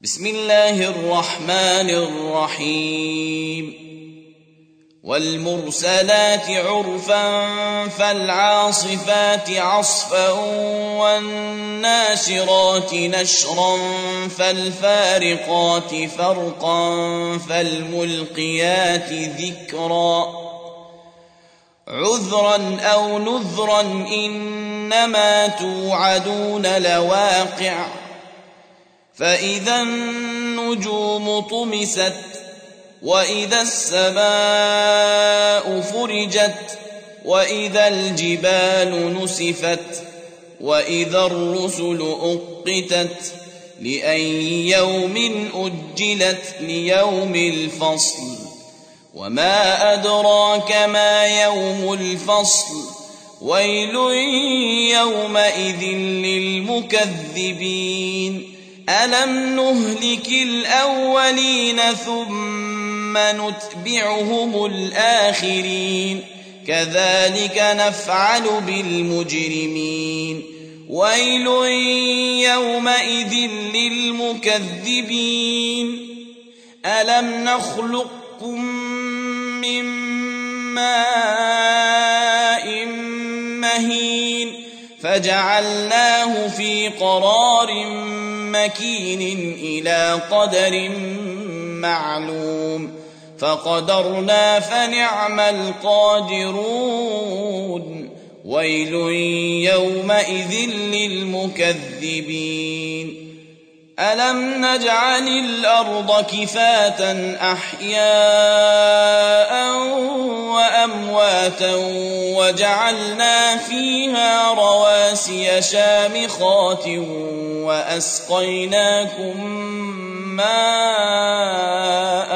بسم الله الرحمن الرحيم والمرسلات عرفا فالعاصفات عصفا والناشرات نشرا فالفارقات فرقا فالملقيات ذكرا عذرا أو نذرا إنما توعدون لواقع فإذا النجوم طمست وإذا السماء فرجت وإذا الجبال نسفت وإذا الرسل أقتت لأي يوم أجلت ليوم الفصل وما أدراك ما يوم الفصل ويل يومئذ للمكذبين ألم نهلك الأولين ثم نتبعهم الآخرين كذلك نفعل بالمجرمين ويل يومئذ للمكذبين ألم نخلقكم من ماء مهين فجعلناه في قرار مكين إلى قدر معلوم فقدرنا فنعم القادرون ويل يومئذ للمكذبين ألم نجعل الأرض كفاة أحياء وأمواتا وجعلنا فيها رواسي شامخات وأسقيناكم ماء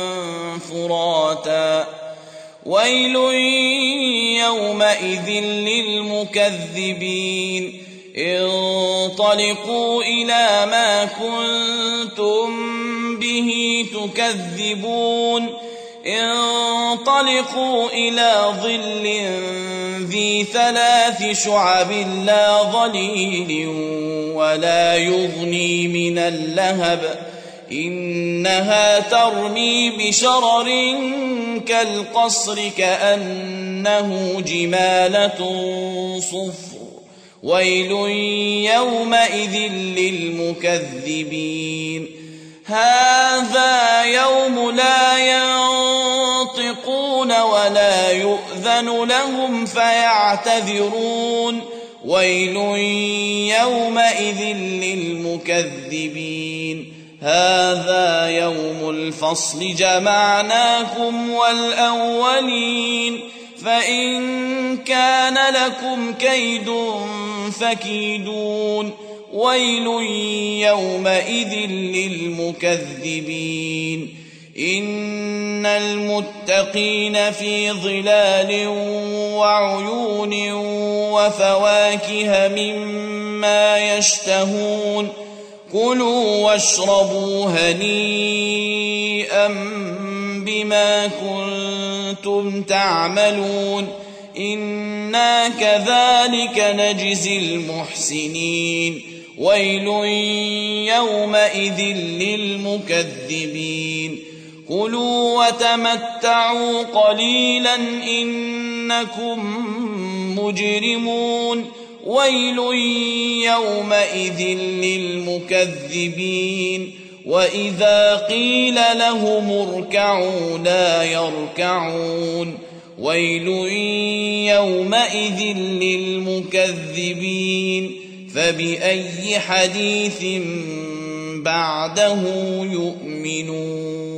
فراتا ويل يومئذ للمكذبين انطلقوا إلى ما كنتم به تكذبون انطلقوا إلى ظل ذي 3 شعب لا ظليل ولا يغني من اللهب إنها ترمي بشرر كالقصر كأنه جمالة صفر ويل يومئذ للمكذبين هذا يوم لا ينطقون ولا يؤذن لهم فيعتذرون ويل يومئذ للمكذبين هذا يوم الفصل جمعناكم والأولين فإن كان لكم كيد فكيدون ويل يومئذ للمكذبين إن المتقين في ظلال وعيون وفواكه مما يشتهون كلوا واشربوا هنيئا بما كنتم تعملون إنا كذلك نجزي المحسنين ويل يومئذ للمكذبين كلوا وتمتعوا قليلا إنكم مجرمون ويل يومئذ للمكذبين وإذا قيل لهم اركعوا لا يركعون ويل يومئذ للمكذبين فبأي حديث بعده يؤمنون